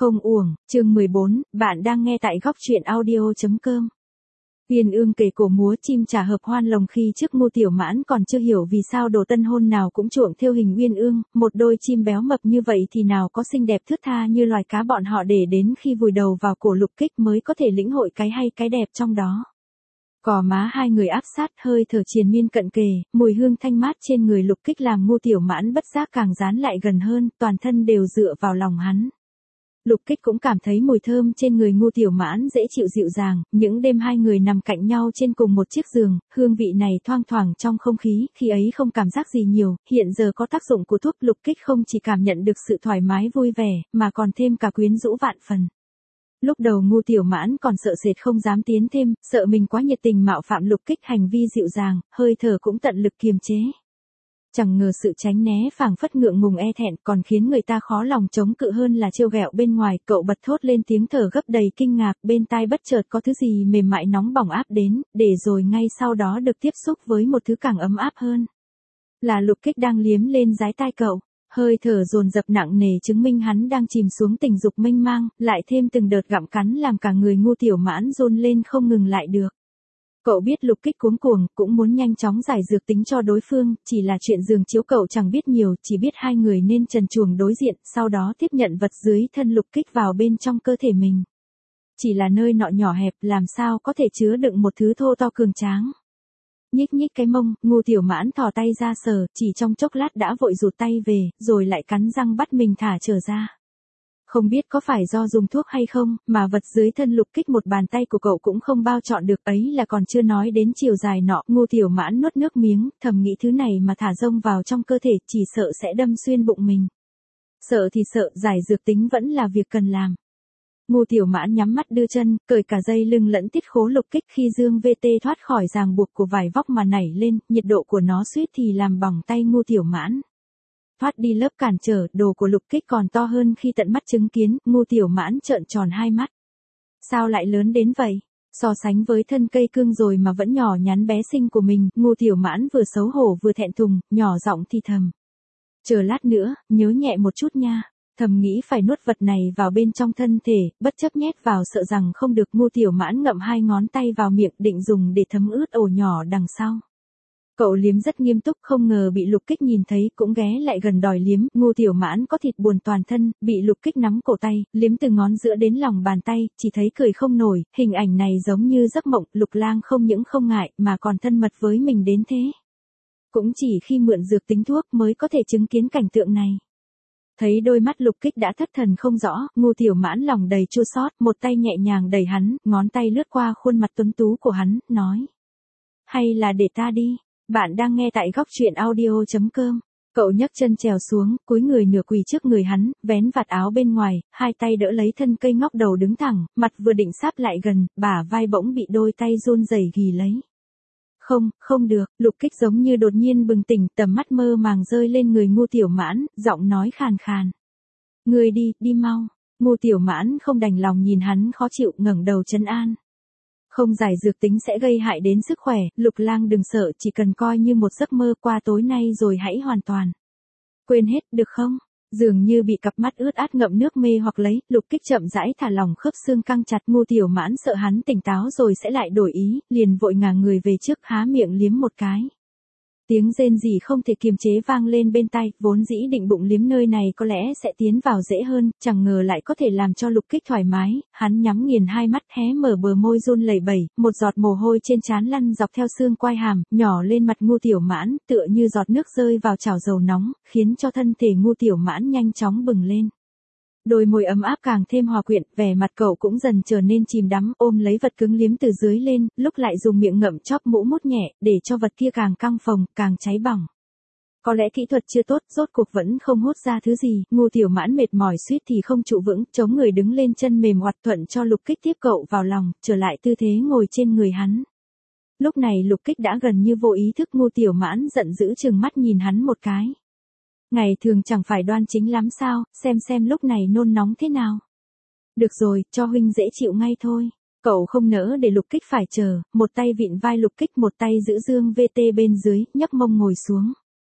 Không uổng, chương 14, bạn đang nghe tại góc truyện audio.com. Uyên ương kể cổ múa chim trả hợp hoan lồng khi trước Ngô Tiểu Mãn còn chưa hiểu vì sao đồ tân hôn nào cũng chuộng theo hình uyên ương, một đôi chim béo mập như vậy thì nào có xinh đẹp thướt tha như loài cá bọn họ, để đến khi vùi đầu vào cổ Lục Kích mới có thể lĩnh hội cái hay cái đẹp trong đó. Cò má hai người áp sát, hơi thở triền miên cận kề, mùi hương thanh mát trên người Lục Kích làm Ngô Tiểu Mãn bất giác càng dán lại gần hơn, toàn thân đều dựa vào lòng hắn. Lục Kích cũng cảm thấy mùi thơm trên người Ngô Tiểu Mãn dễ chịu dịu dàng, những đêm hai người nằm cạnh nhau trên cùng một chiếc giường, hương vị này thoang thoảng trong không khí, khi ấy không cảm giác gì nhiều, hiện giờ có tác dụng của thuốc. Lục Kích không chỉ cảm nhận được sự thoải mái vui vẻ, mà còn thêm cả quyến rũ vạn phần. Lúc đầu Ngô Tiểu Mãn còn sợ sệt không dám tiến thêm, sợ mình quá nhiệt tình mạo phạm Lục Kích hành vi dịu dàng, hơi thở cũng tận lực kiềm chế. Chẳng ngờ sự tránh né phảng phất ngượng ngùng e thẹn còn khiến người ta khó lòng chống cự hơn là trêu ghẹo bên ngoài. Cậu bật thốt lên tiếng thở gấp đầy kinh ngạc, bên tai bất chợt có thứ gì mềm mại nóng bỏng áp đến, để rồi ngay sau đó được tiếp xúc với một thứ càng ấm áp hơn. Là Lục Kích đang liếm lên dái tai cậu, hơi thở dồn dập nặng nề chứng minh hắn đang chìm xuống tình dục mênh mang, lại thêm từng đợt gặm cắn làm cả người Ngô Tiểu Mãn run lên không ngừng lại được. Cậu biết Lục Kích cuống cuồng, cũng muốn nhanh chóng giải dược tính cho đối phương, chỉ là chuyện giường chiếu cậu chẳng biết nhiều, chỉ biết hai người nên trần truồng đối diện, sau đó tiếp nhận vật dưới thân Lục Kích vào bên trong cơ thể mình. Chỉ là nơi nọ nhỏ hẹp, làm sao có thể chứa đựng một thứ thô to cường tráng. Nhích nhích cái mông, Ngô Tiểu Mãn thò tay ra sờ, chỉ trong chốc lát đã vội rụt tay về, rồi lại cắn răng bắt mình thả trở ra. Không biết có phải do dùng thuốc hay không, mà vật dưới thân Lục Kích một bàn tay của cậu cũng không bao trọn được, ấy là còn chưa nói đến chiều dài nọ. Ngô Tiểu Mãn nuốt nước miếng, thầm nghĩ thứ này mà thả rông vào trong cơ thể chỉ sợ sẽ đâm xuyên bụng mình. Sợ thì sợ, giải dược tính vẫn là việc cần làm. Ngô Tiểu Mãn nhắm mắt đưa chân, cởi cả dây lưng lẫn tiết khố Lục Kích. Khi dương VT thoát khỏi ràng buộc của vải vóc mà nảy lên, nhiệt độ của nó suýt thì làm bỏng tay Ngô Tiểu Mãn. Thoát đi lớp cản trở, đồ của Lục Kích còn to hơn khi tận mắt chứng kiến. Ngô Tiểu Mãn trợn tròn hai mắt. Sao lại lớn đến vậy? So sánh với thân cây cương rồi mà vẫn nhỏ nhắn bé xinh của mình, Ngô Tiểu Mãn vừa xấu hổ vừa thẹn thùng, nhỏ giọng thì thầm. Chờ lát nữa, nhớ nhẹ một chút nha. Thầm nghĩ phải nuốt vật này vào bên trong thân thể, bất chấp nhét vào sợ rằng không được. Ngô Tiểu Mãn ngậm hai ngón tay vào miệng định dùng để thấm ướt ổ nhỏ đằng sau. Cậu liếm rất nghiêm túc, không ngờ bị Lục Kích nhìn thấy cũng ghé lại gần đòi liếm. Ngô Tiểu Mãn có thịt buồn toàn thân, bị Lục Kích nắm cổ tay, liếm từ ngón giữa đến lòng bàn tay, chỉ thấy cười không nổi. Hình ảnh này giống như giấc mộng, Lục Lang không những không ngại mà còn thân mật với mình đến thế. Cũng chỉ khi mượn dược tính thuốc mới có thể chứng kiến cảnh tượng này. Thấy đôi mắt Lục Kích đã thất thần không rõ, Ngô Tiểu Mãn lòng đầy chua xót, một tay nhẹ nhàng đẩy hắn, ngón tay lướt qua khuôn mặt tuấn tú của hắn, nói. Hay là để ta đi. Bạn đang nghe tại góc truyện audio.com. Cậu nhấc chân trèo xuống, cúi người nửa quỳ trước người hắn, vén vạt áo bên ngoài, hai tay đỡ lấy thân cây ngóc đầu đứng thẳng, mặt vừa định sáp lại gần, bả vai bỗng bị đôi tay run rẩy ghì lấy. Không, không được. Lục Kích giống như đột nhiên bừng tỉnh, tầm mắt mơ màng rơi lên người Ngô Tiểu Mãn, giọng nói khàn khàn. Ngươi đi, đi mau. Ngô Tiểu Mãn không đành lòng nhìn hắn khó chịu, ngẩng đầu trấn an. Không giải dược tính sẽ gây hại đến sức khỏe, Lục Lang đừng sợ, chỉ cần coi như một giấc mơ qua tối nay rồi hãy hoàn toàn quên hết, được không? Dường như bị cặp mắt ướt át ngậm nước mê hoặc lấy, Lục Kích chậm rãi thả lỏng khớp xương căng chặt. Ngô Tiểu Mãn sợ hắn tỉnh táo rồi sẽ lại đổi ý, liền vội ngả người về trước, há miệng liếm một cái. Tiếng rên rỉ không thể kiềm chế vang lên bên tai, vốn dĩ định bụng liếm nơi này có lẽ sẽ tiến vào dễ hơn, chẳng ngờ lại có thể làm cho Lục Kích thoải mái. Hắn nhắm nghiền hai mắt, hé mở bờ môi run lẩy bẩy, một giọt mồ hôi trên trán lăn dọc theo xương quai hàm, nhỏ lên mặt Ngô Tiểu Mãn, tựa như giọt nước rơi vào chảo dầu nóng, khiến cho thân thể Ngô Tiểu Mãn nhanh chóng bừng lên. Đôi môi ấm áp càng thêm hòa quyện, vẻ mặt cậu cũng dần trở nên chìm đắm, ôm lấy vật cứng liếm từ dưới lên, lúc lại dùng miệng ngậm chóp mũ mút nhẹ, để cho vật kia càng căng phồng, càng cháy bỏng. Có lẽ kỹ thuật chưa tốt, rốt cuộc vẫn không hút ra thứ gì. Ngô Tiểu Mãn mệt mỏi suýt thì không trụ vững, chống người đứng lên, chân mềm oặt thuận cho Lục Kích tiếp cậu vào lòng, trở lại tư thế ngồi trên người hắn. Lúc này Lục Kích đã gần như vô ý thức. Ngô Tiểu Mãn giận dữ trừng mắt nhìn hắn một cái. Ngày thường chẳng phải đoan chính lắm sao, xem lúc này nôn nóng thế nào. Được rồi, cho huynh dễ chịu ngay thôi. Cậu không nỡ để Lục Kích phải chờ, một tay vịn vai Lục Kích, một tay giữ dương VT bên dưới, nhấc mông ngồi xuống.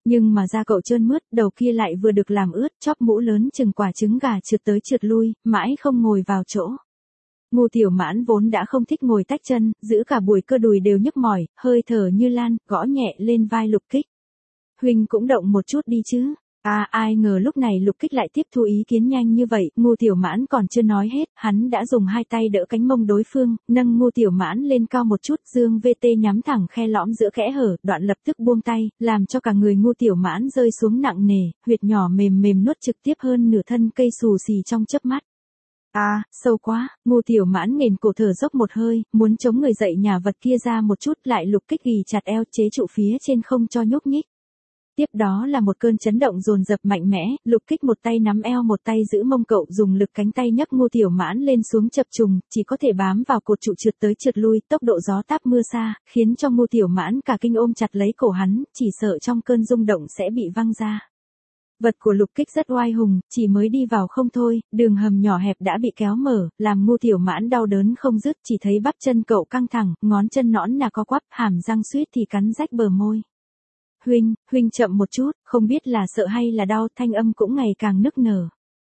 Nhưng mà da cậu trơn mướt, đầu kia lại vừa được làm ướt, chóp mũ lớn chừng quả trứng gà trượt tới trượt lui, mãi không ngồi vào chỗ. Ngô Tiểu Mãn vốn đã không thích ngồi tách chân, giữ cả buổi cơ đùi đều nhức mỏi, hơi thở như lan, gõ nhẹ lên vai Lục Kích. Huynh cũng động một chút đi chứ. Ai ngờ lúc này Lục Kích lại tiếp thu ý kiến nhanh như vậy, Ngô Tiểu Mãn còn chưa nói hết, hắn đã dùng hai tay đỡ cánh mông đối phương, nâng Ngô Tiểu Mãn lên cao một chút, dương VT nhắm thẳng khe lõm giữa kẽ hở, đoạn lập tức buông tay, làm cho cả người Ngô Tiểu Mãn rơi xuống nặng nề, huyệt nhỏ mềm mềm nuốt trực tiếp hơn nửa thân cây xù xì trong chớp mắt. Sâu quá, Ngô Tiểu Mãn nghền cổ thở dốc một hơi, muốn chống người dậy nhà vật kia ra một chút, lại Lục Kích ghì chặt eo chế trụ phía trên không cho nhúc nhích. Tiếp đó là một cơn chấn động dồn dập mạnh mẽ, Lục Kích một tay nắm eo một tay giữ mông cậu, dùng lực cánh tay nhấc Ngô Tiểu Mãn lên xuống chập trùng, chỉ có thể bám vào cột trụ trượt tới trượt lui, tốc độ gió táp mưa xa, khiến cho Ngô Tiểu Mãn cả kinh ôm chặt lấy cổ hắn, chỉ sợ trong cơn rung động sẽ bị văng ra. Vật của Lục Kích rất oai hùng, chỉ mới đi vào không thôi, đường hầm nhỏ hẹp đã bị kéo mở, làm Ngô Tiểu Mãn đau đớn không dứt, chỉ thấy bắp chân cậu căng thẳng, ngón chân nõn nà co quắp, hàm răng suýt thì cắn rách bờ môi. Huynh chậm một chút, không biết là sợ hay là đau, thanh âm cũng ngày càng nức nở.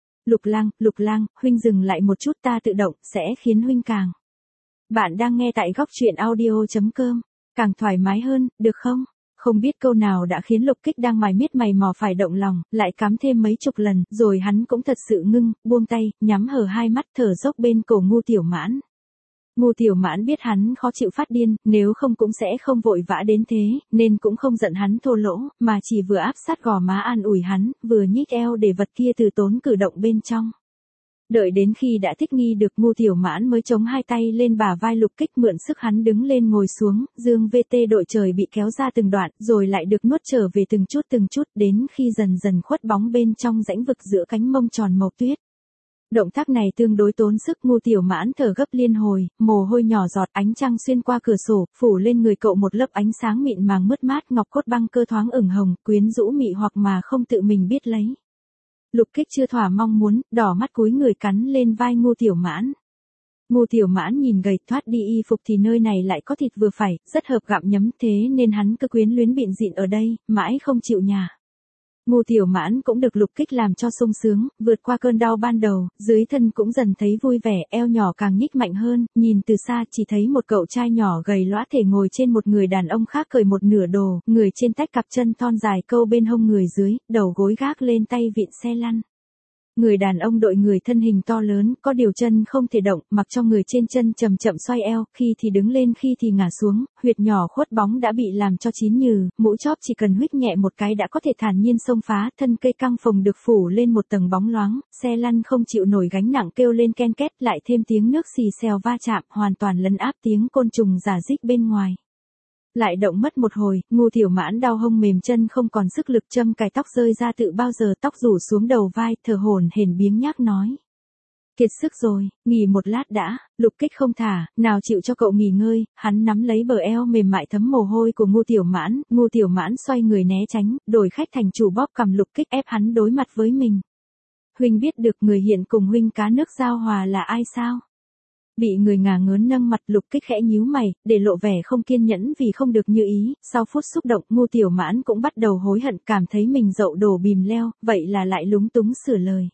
Lục Lang, huynh dừng lại một chút, ta tự động, sẽ khiến huynh càng. Bạn đang nghe tại góc truyện audio.com, càng thoải mái hơn, được không? Không biết câu nào đã khiến Lục Kích đang mải miết mày mò phải động lòng, lại cắm thêm mấy chục lần, rồi hắn cũng thật sự ngưng, buông tay, nhắm hờ hai mắt thở dốc bên cổ Ngô Tiểu Mãn. Ngô Tiểu Mãn biết hắn khó chịu phát điên, nếu không cũng sẽ không vội vã đến thế, nên cũng không giận hắn thô lỗ, mà chỉ vừa áp sát gò má an ủi hắn, vừa nhích eo để vật kia từ tốn cử động bên trong. Đợi đến khi đã thích nghi được, Ngô Tiểu Mãn mới chống hai tay lên bả vai Lục Kích, mượn sức hắn đứng lên ngồi xuống, dương VT đội trời bị kéo ra từng đoạn, rồi lại được nuốt trở về từng chút, đến khi dần dần khuất bóng bên trong rãnh vực giữa cánh mông tròn màu tuyết. Động tác này tương đối tốn sức, Ngô Tiểu Mãn thở gấp liên hồi, mồ hôi nhỏ giọt, ánh trăng xuyên qua cửa sổ, phủ lên người cậu một lớp ánh sáng mịn màng mướt mát, ngọc cốt băng cơ thoáng ửng hồng, quyến rũ mị hoặc mà không tự mình biết lấy. Lục Kích chưa thỏa mong muốn, đỏ mắt cúi người cắn lên vai Ngô Tiểu Mãn. Ngô Tiểu Mãn nhìn gầy, thoát đi y phục thì nơi này lại có thịt vừa phải, rất hợp gặm nhấm, thế nên hắn cứ quyến luyến bịn dịn ở đây, mãi không chịu nhả. Ngô Tiểu Mãn cũng được Lục Kích làm cho sung sướng, vượt qua cơn đau ban đầu, dưới thân cũng dần thấy vui vẻ, eo nhỏ càng nhích mạnh hơn, nhìn từ xa chỉ thấy một cậu trai nhỏ gầy lõa thể ngồi trên một người đàn ông khác cởi một nửa đồ, người trên tách cặp chân thon dài câu bên hông người dưới, đầu gối gác lên tay vịn xe lăn. Người đàn ông đội người thân hình to lớn, có điều chân không thể động, mặc cho người trên chân chậm chậm xoay eo, khi thì đứng lên khi thì ngả xuống, huyệt nhỏ khuất bóng đã bị làm cho chín nhừ, mũ chóp chỉ cần huých nhẹ một cái đã có thể thản nhiên xông phá, thân cây căng phồng được phủ lên một tầng bóng loáng, xe lăn không chịu nổi gánh nặng kêu lên ken két, lại thêm tiếng nước xì xèo va chạm, hoàn toàn lấn áp tiếng côn trùng rả rích bên ngoài. Lại động mất một hồi, Ngô Tiểu Mãn đau hông mềm chân không còn sức lực, châm cài tóc rơi ra tự bao giờ, tóc rủ xuống đầu vai, thở hổn hển biếng nhác nói. Kiệt sức rồi, nghỉ một lát đã. Lục Kích không thả, nào chịu cho cậu nghỉ ngơi, hắn nắm lấy bờ eo mềm mại thấm mồ hôi của Ngô Tiểu Mãn xoay người né tránh, đổi khách thành chủ bóp cầm Lục Kích ép hắn đối mặt với mình. Huynh biết được người hiện cùng huynh cá nước giao hòa là ai sao? Bị người ngả ngớn nâng mặt, Lục Kích khẽ nhíu mày, để lộ vẻ không kiên nhẫn vì không được như ý, sau phút xúc động, Ngô Tiểu Mãn cũng bắt đầu hối hận, cảm thấy mình dậu đổ bìm leo, vậy là lại lúng túng sửa lời.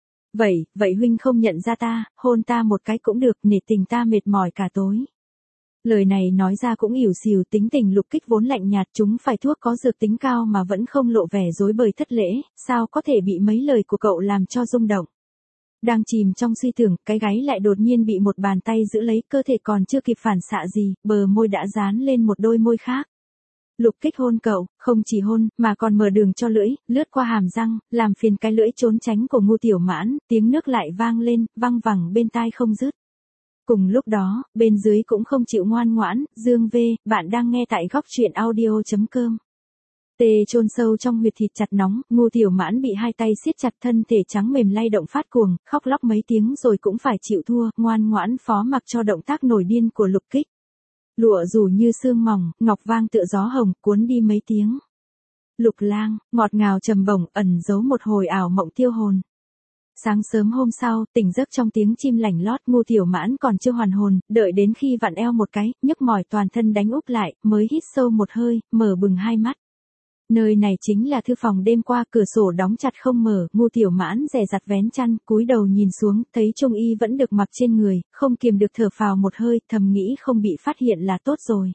Vậy huynh không nhận ra ta, hôn ta một cái cũng được, nể tình ta mệt mỏi cả tối. Lời này nói ra cũng ỉu xìu, tính tình Lục Kích vốn lạnh nhạt, chúng phải thuốc có dược tính cao mà vẫn không lộ vẻ dối bời thất lễ, sao có thể bị mấy lời của cậu làm cho rung động. Đang chìm trong suy tưởng, cái gáy lại đột nhiên bị một bàn tay giữ lấy, cơ thể còn chưa kịp phản xạ gì, bờ môi đã dán lên một đôi môi khác. Lục Kích hôn cậu, không chỉ hôn, mà còn mở đường cho lưỡi, lướt qua hàm răng, làm phiền cái lưỡi trốn tránh của Ngô Tiểu Mãn, tiếng nước lại vang lên, văng vẳng bên tai không dứt. Cùng lúc đó, bên dưới cũng không chịu ngoan ngoãn, Dương V, bạn đang nghe tại góc truyện audio.com. Tê chôn sâu trong huyệt thịt chặt nóng, Ngô Tiểu Mãn bị hai tay siết chặt, thân thể trắng mềm lay động phát cuồng, khóc lóc mấy tiếng rồi cũng phải chịu thua, ngoan ngoãn phó mặc cho động tác nổi điên của Lục Kích. Lụa rủ như sương mỏng, ngọc vang tựa gió hồng, cuốn đi mấy tiếng. Lục Lang, ngọt ngào trầm bổng, ẩn giấu một hồi ảo mộng tiêu hồn. Sáng sớm hôm sau, tỉnh giấc trong tiếng chim lảnh lót, Ngô Tiểu Mãn còn chưa hoàn hồn, đợi đến khi vặn eo một cái, nhức mỏi toàn thân đánh úp lại, mới hít sâu một hơi, mở bừng hai mắt. Nơi này chính là thư phòng, đêm qua cửa sổ đóng chặt không mở, Ngô Tiểu Mãn dè dặt vén chăn, cúi đầu nhìn xuống, thấy trung y vẫn được mặc trên người, không kiềm được thở phào một hơi, thầm nghĩ không bị phát hiện là tốt rồi.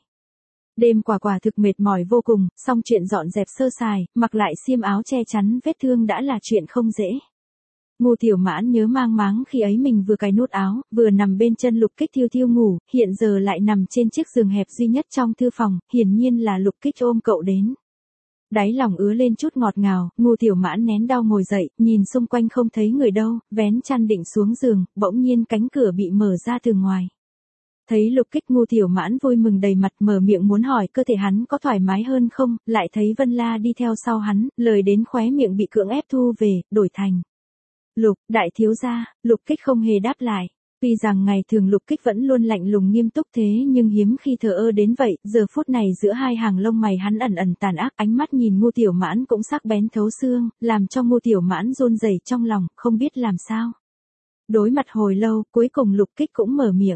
Đêm quả thực mệt mỏi vô cùng, xong chuyện dọn dẹp sơ sài, mặc lại xiêm áo che chắn vết thương đã là chuyện không dễ. Ngô Tiểu Mãn nhớ mang máng khi ấy mình vừa cài nút áo, vừa nằm bên chân Lục Kích thiêu thiêu ngủ, hiện giờ lại nằm trên chiếc giường hẹp duy nhất trong thư phòng, hiển nhiên là Lục Kích ôm cậu đến. Đáy lòng ứa lên chút ngọt ngào, Ngô Tiểu Mãn nén đau ngồi dậy, nhìn xung quanh không thấy người đâu, vén chăn định xuống giường, bỗng nhiên cánh cửa bị mở ra từ ngoài. Thấy Lục Kích, Ngô Tiểu Mãn vui mừng đầy mặt, mở miệng muốn hỏi cơ thể hắn có thoải mái hơn không, lại thấy Vân La đi theo sau hắn, lời đến khóe miệng bị cưỡng ép thu về, đổi thành: Lục, đại thiếu gia. Lục Kích không hề đáp lại. Tuy rằng ngày thường Lục Kích vẫn luôn lạnh lùng nghiêm túc thế nhưng hiếm khi thờ ơ đến vậy, giờ phút này giữa hai hàng lông mày hắn ẩn ẩn tàn ác, ánh mắt nhìn Ngô Tiểu Mãn cũng sắc bén thấu xương, làm cho Ngô Tiểu Mãn run rẩy trong lòng, không biết làm sao. Đối mặt hồi lâu, cuối cùng Lục Kích cũng mở miệng.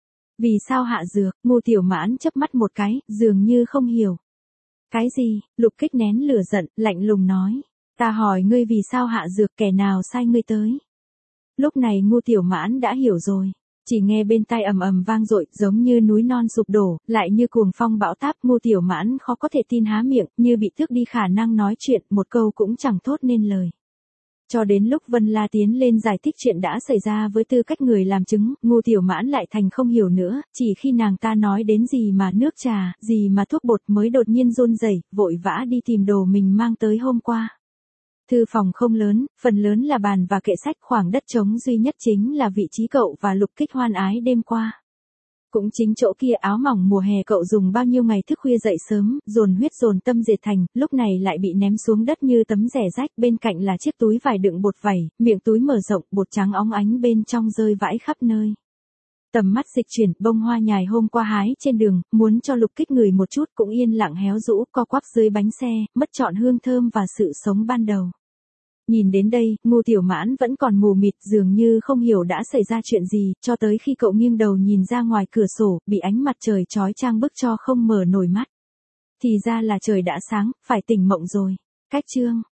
Vì sao hạ dược? Ngô Tiểu Mãn chớp mắt một cái, dường như không hiểu. Cái gì? Lục Kích nén lửa giận, lạnh lùng nói. Ta hỏi ngươi vì sao hạ dược, kẻ nào sai ngươi tới? Lúc này Ngô Tiểu Mãn đã hiểu rồi. Chỉ nghe bên tai ầm ầm vang dội, giống như núi non sụp đổ, lại như cuồng phong bão táp. Ngô Tiểu Mãn khó có thể tin, há miệng, như bị tước đi khả năng nói chuyện, một câu cũng chẳng thốt nên lời. Cho đến lúc Vân La tiến lên giải thích chuyện đã xảy ra với tư cách người làm chứng, Ngô Tiểu Mãn lại thành không hiểu nữa, chỉ khi nàng ta nói đến gì mà nước trà, gì mà thuốc bột mới đột nhiên run rẩy, vội vã đi tìm đồ mình mang tới hôm qua. Thư phòng không lớn, phần lớn là bàn và kệ sách, khoảng đất trống duy nhất chính là vị trí cậu và Lục Kích hoan ái đêm qua. Cũng chính chỗ kia, áo mỏng mùa hè cậu dùng bao nhiêu ngày thức khuya dậy sớm, dồn huyết dồn tâm dệt thành, lúc này lại bị ném xuống đất như tấm rẻ rách, bên cạnh là chiếc túi vải đựng bột vẩy, miệng túi mở rộng, bột trắng óng ánh bên trong rơi vãi khắp nơi. Tầm mắt dịch chuyển, bông hoa nhài hôm qua hái trên đường, muốn cho Lục Kích ngửi một chút cũng yên lặng héo rũ, co quắp dưới bánh xe, mất trọn hương thơm và sự sống ban đầu. Nhìn đến đây, Ngô Tiểu Mãn vẫn còn mù mịt, dường như không hiểu đã xảy ra chuyện gì, cho tới khi cậu nghiêng đầu nhìn ra ngoài cửa sổ, bị ánh mặt trời chói chang bức cho không mở nổi mắt. Thì ra là trời đã sáng, phải tỉnh mộng rồi. Cách chương